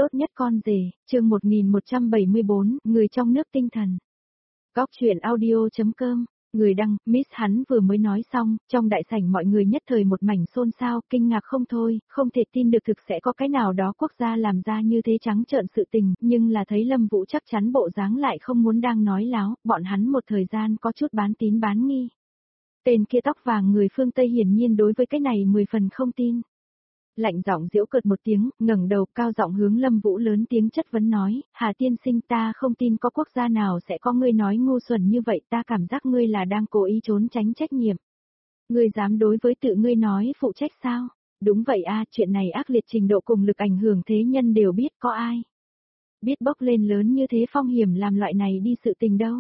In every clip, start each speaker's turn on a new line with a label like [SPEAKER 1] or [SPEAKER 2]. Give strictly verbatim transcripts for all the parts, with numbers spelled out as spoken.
[SPEAKER 1] Tốt nhất con rể, chương một nghìn một trăm bảy mươi bốn, người trong nước tinh thần. Góc truyện audio.com, người đăng, Miss hắn vừa mới nói xong, trong đại sảnh mọi người nhất thời một mảnh xôn xao, kinh ngạc không thôi, không thể tin được thực sẽ có cái nào đó quốc gia làm ra như thế trắng trợn sự tình, nhưng là thấy Lâm Vũ chắc chắn bộ dáng lại không muốn đang nói láo, bọn hắn một thời gian có chút bán tín bán nghi. Tên kia tóc vàng người phương Tây hiển nhiên đối với cái này mười phần không tin. Lạnh giọng giễu cợt một tiếng, ngẩng đầu cao giọng hướng Lâm Vũ lớn tiếng chất vấn nói, Hà tiên sinh ta không tin có quốc gia nào sẽ có ngươi nói ngu xuẩn như vậy, ta cảm giác ngươi là đang cố ý trốn tránh trách nhiệm. Ngươi dám đối với tự ngươi nói phụ trách sao? Đúng vậy a, chuyện này ác liệt trình độ cùng lực ảnh hưởng thế nhân đều biết, có ai biết bốc lên lớn như thế phong hiểm làm loại này đi sự tình đâu.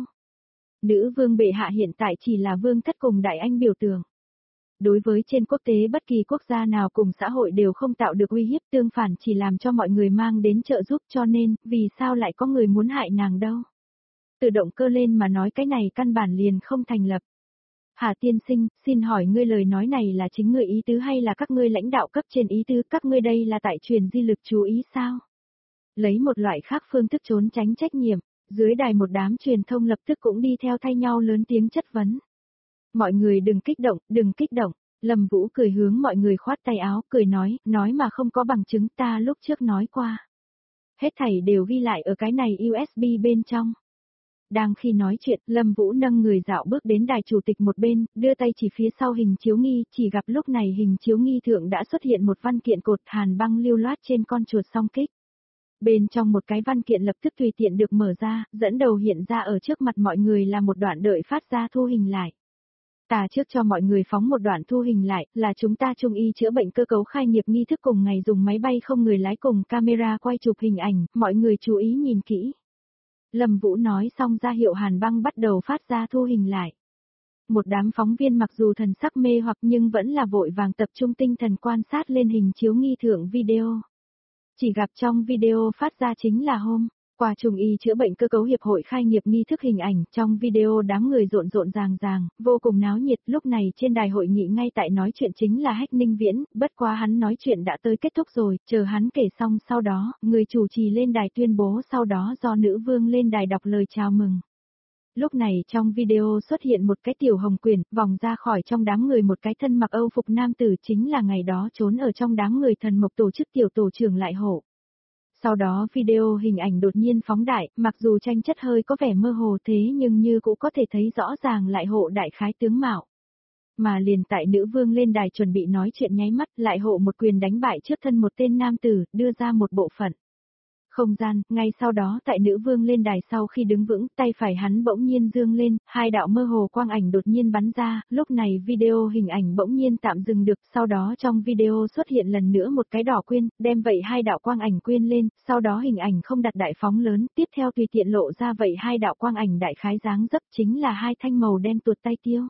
[SPEAKER 1] Nữ vương bệ hạ hiện tại chỉ là vương thất cùng đại anh biểu tượng. Đối với trên quốc tế bất kỳ quốc gia nào cùng xã hội đều không tạo được uy hiếp, tương phản chỉ làm cho mọi người mang đến trợ giúp, cho nên, vì sao lại có người muốn hại nàng đâu. Từ động cơ lên mà nói cái này căn bản liền không thành lập. Hà tiên sinh, xin hỏi ngươi lời nói này là chính ngươi ý tứ hay là các ngươi lãnh đạo cấp trên ý tứ, các ngươi đây là tại truyền di lực chú ý sao? Lấy một loại khác phương thức trốn tránh trách nhiệm, dưới đài một đám truyền thông lập tức cũng đi theo thay nhau lớn tiếng chất vấn. Mọi người đừng kích động, đừng kích động. Lâm Vũ cười hướng mọi người khoát tay áo, cười nói, nói mà không có bằng chứng, ta lúc trước nói qua. Hết thảy đều ghi lại ở cái này u ét bê bên trong. Đang khi nói chuyện, Lâm Vũ nâng người dạo bước đến đài chủ tịch một bên, đưa tay chỉ phía sau hình chiếu nghi, chỉ gặp lúc này hình chiếu nghi thượng đã xuất hiện một văn kiện cột hàn băng lưu loát trên con chuột song kích. Bên trong một cái văn kiện lập tức tùy tiện được mở ra, dẫn đầu hiện ra ở trước mặt mọi người là một đoạn đợi phát ra thu hình lại. Ta trước cho mọi người phóng một đoạn thu hình lại, là chúng ta trung y chữa bệnh cơ cấu khai nghiệp nghi thức cùng ngày dùng máy bay không người lái cùng camera quay chụp hình ảnh, mọi người chú ý nhìn kỹ. Lâm Vũ nói xong ra hiệu hàn băng bắt đầu phát ra thu hình lại. Một đám phóng viên mặc dù thần sắc mê hoặc nhưng vẫn là vội vàng tập trung tinh thần quan sát lên hình chiếu nghi thượng video. Chỉ gặp trong video phát ra chính là hôm qua Trung y chữa bệnh cơ cấu hiệp hội khai nghiệp nghi thức hình ảnh, trong video đám người rộn rộn ràng ràng, vô cùng náo nhiệt, lúc này trên đài hội nghị ngay tại nói chuyện chính là Hách Ninh Viễn, bất quá hắn nói chuyện đã tới kết thúc rồi, chờ hắn kể xong sau đó, người chủ trì lên đài tuyên bố sau đó do nữ vương lên đài đọc lời chào mừng. Lúc này trong video xuất hiện một cái tiểu hồng quyển, vòng ra khỏi trong đám người một cái thân mặc Âu phục nam tử chính là ngày đó trốn ở trong đám người thần mộc tổ chức tiểu tổ trưởng Lại Hổ. Sau đó video hình ảnh đột nhiên phóng đại, mặc dù tranh chất hơi có vẻ mơ hồ thế nhưng như cũng có thể thấy rõ ràng Lại Hộ đại khái tướng mạo. Mà liền tại nữ vương lên đài chuẩn bị nói chuyện nháy mắt, Lại Hộ một quyền đánh bại trước thân một tên nam tử, đưa ra một bộ phận không gian, ngay sau đó tại nữ vương lên đài sau khi đứng vững, tay phải hắn bỗng nhiên dương lên, hai đạo mơ hồ quang ảnh đột nhiên bắn ra, lúc này video hình ảnh bỗng nhiên tạm dừng được, sau đó trong video xuất hiện lần nữa một cái đỏ quyên, đem vậy hai đạo quang ảnh quyên lên, sau đó hình ảnh không đặt đại phóng lớn, tiếp theo tùy tiện lộ ra vậy hai đạo quang ảnh đại khái dáng dấp chính là hai thanh màu đen tuột tay tiêu.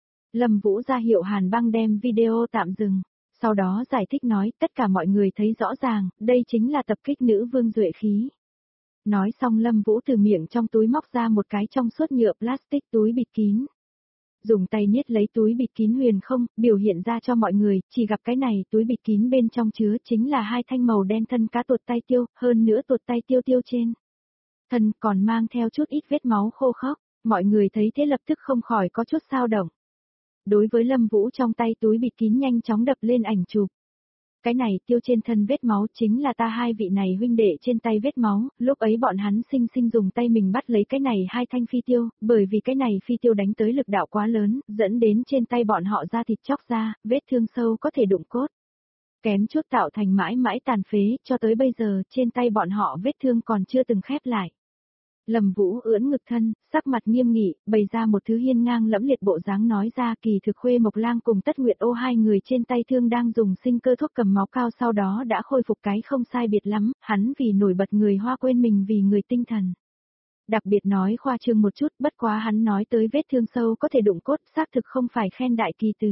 [SPEAKER 1] Lâm Vũ ra hiệu hàn băng đem video tạm dừng. Sau đó giải thích nói, tất cả mọi người thấy rõ ràng, đây chính là tập kích nữ vương duệ khí. Nói xong Lâm Vũ từ miệng trong túi móc ra một cái trong suốt nhựa plastic túi bịt kín. Dùng tay niết lấy túi bịt kín huyền không, biểu hiện ra cho mọi người, chỉ gặp cái này túi bịt kín bên trong chứa chính là hai thanh màu đen thân cá tuột tay tiêu, hơn nữa tuột tay tiêu tiêu trên thân còn mang theo chút ít vết máu khô khốc, mọi người thấy thế lập tức không khỏi có chút dao động. Đối với Lâm Vũ trong tay túi bịt kín nhanh chóng đập lên ảnh chụp. Cái này tiêu trên thân vết máu chính là ta hai vị này huynh đệ trên tay vết máu, lúc ấy bọn hắn sinh sinh dùng tay mình bắt lấy cái này hai thanh phi tiêu, bởi vì cái này phi tiêu đánh tới lực đạo quá lớn, dẫn đến trên tay bọn họ da thịt chóc ra, vết thương sâu có thể đụng cốt. Kém chút tạo thành mãi mãi tàn phế, cho tới bây giờ trên tay bọn họ vết thương còn chưa từng khép lại. Lâm Vũ ưỡn ngực thân, sắc mặt nghiêm nghị, bày ra một thứ hiên ngang lẫm liệt bộ dáng nói ra kỳ thực Khuê Mộc Lang cùng Tất Nguyệt Ô hai người trên tay thương đang dùng sinh cơ thuốc cầm máu cao sau đó đã khôi phục cái không sai biệt lắm, hắn vì nổi bật người Hoa quên mình vì người tinh thần. Đặc biệt nói khoa trương một chút, bất quá hắn nói tới vết thương sâu có thể đụng cốt, xác thực không phải khen đại kỳ từ.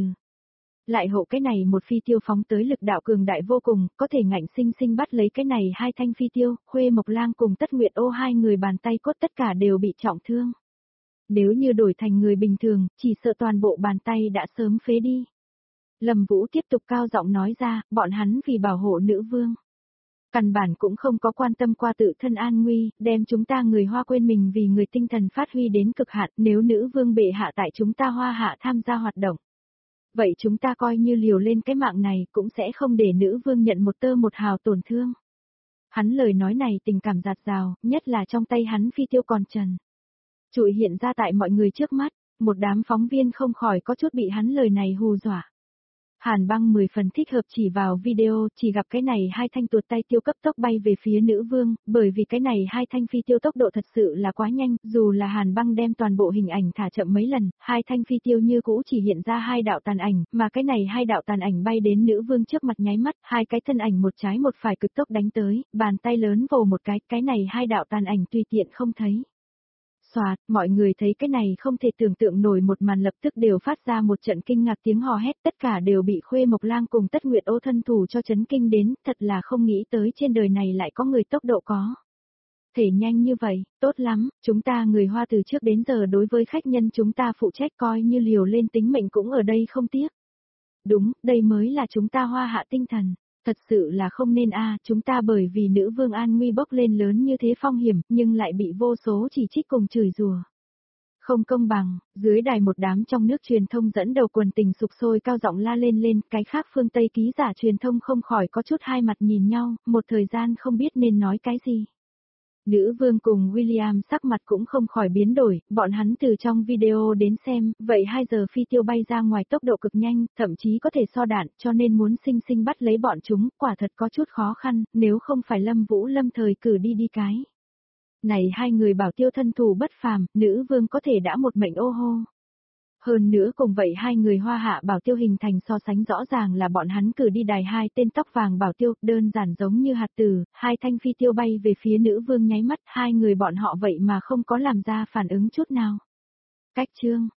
[SPEAKER 1] Lại Hộ cái này một phi tiêu phóng tới lực đạo cường đại vô cùng, có thể ngạnh sinh sinh bắt lấy cái này hai thanh phi tiêu, Khuê Mộc Lang cùng Tất Nguyệt Ô hai người bàn tay cốt tất cả đều bị trọng thương. Nếu như đổi thành người bình thường, chỉ sợ toàn bộ bàn tay đã sớm phế đi. Lâm Vũ tiếp tục cao giọng nói ra, bọn hắn vì bảo hộ nữ vương. Căn bản cũng không có quan tâm qua tự thân an nguy, đem chúng ta người Hoa quên mình vì người tinh thần phát huy đến cực hạn, nếu nữ vương bệ hạ tại chúng ta Hoa hạ tham gia hoạt động. Vậy chúng ta coi như liều lên cái mạng này cũng sẽ không để nữ vương nhận một tơ một hào tổn thương. Hắn lời nói này tình cảm dạt dào, nhất là trong tay hắn phi tiêu còn trần. Trụi hiện ra tại mọi người trước mắt, một đám phóng viên không khỏi có chút bị hắn lời này hù dọa. Hàn Băng mười phần thích hợp chỉ vào video, chỉ gặp cái này hai thanh tuột tay tiêu cấp tốc bay về phía nữ vương, bởi vì cái này hai thanh phi tiêu tốc độ thật sự là quá nhanh, dù là Hàn Băng đem toàn bộ hình ảnh thả chậm mấy lần, hai thanh phi tiêu như cũ chỉ hiện ra hai đạo tàn ảnh, mà cái này hai đạo tàn ảnh bay đến nữ vương trước mặt nháy mắt, hai cái thân ảnh một trái một phải cực tốc đánh tới, bàn tay lớn vồ một cái, cái này hai đạo tàn ảnh tùy tiện không thấy. Xoạt, mọi người thấy cái này không thể tưởng tượng nổi một màn lập tức đều phát ra một trận kinh ngạc tiếng hò hét, tất cả đều bị Khuê Mộc Lang cùng Tất Nguyệt Ô thân thủ cho chấn kinh đến, thật là không nghĩ tới trên đời này lại có người tốc độ có. Thể nhanh như vậy, tốt lắm, chúng ta người Hoa từ trước đến giờ đối với khách nhân chúng ta phụ trách coi như liều lên tính mệnh cũng ở đây không tiếc. Đúng, đây mới là chúng ta Hoa hạ tinh thần. Thật sự là không nên a, chúng ta bởi vì nữ vương an nguy bốc lên lớn như thế phong hiểm, nhưng lại bị vô số chỉ trích cùng chửi rủa. Không công bằng, dưới đài một đám trong nước truyền thông dẫn đầu quần tình sục sôi cao giọng la lên lên, cái khác phương Tây ký giả truyền thông không khỏi có chút hai mặt nhìn nhau, một thời gian không biết nên nói cái gì. Nữ vương cùng William sắc mặt cũng không khỏi biến đổi, bọn hắn từ trong video đến xem, vậy hai giờ phi tiêu bay ra ngoài tốc độ cực nhanh, thậm chí có thể so đạn, cho nên muốn sinh sinh bắt lấy bọn chúng, quả thật có chút khó khăn, nếu không phải Lâm Vũ Lâm thời cử đi đi cái. Này hai người bảo tiêu thân thủ bất phàm, nữ vương có thể đã một mệnh ô hô. Hơn nữa cùng vậy hai người Hoa hạ bảo tiêu hình thành so sánh rõ ràng là bọn hắn cử đi đài hai tên tóc vàng bảo tiêu, đơn giản giống như hạt tử, hai thanh phi tiêu bay về phía nữ vương nháy mắt, hai người bọn họ vậy mà không có làm ra phản ứng chút nào. Cách chương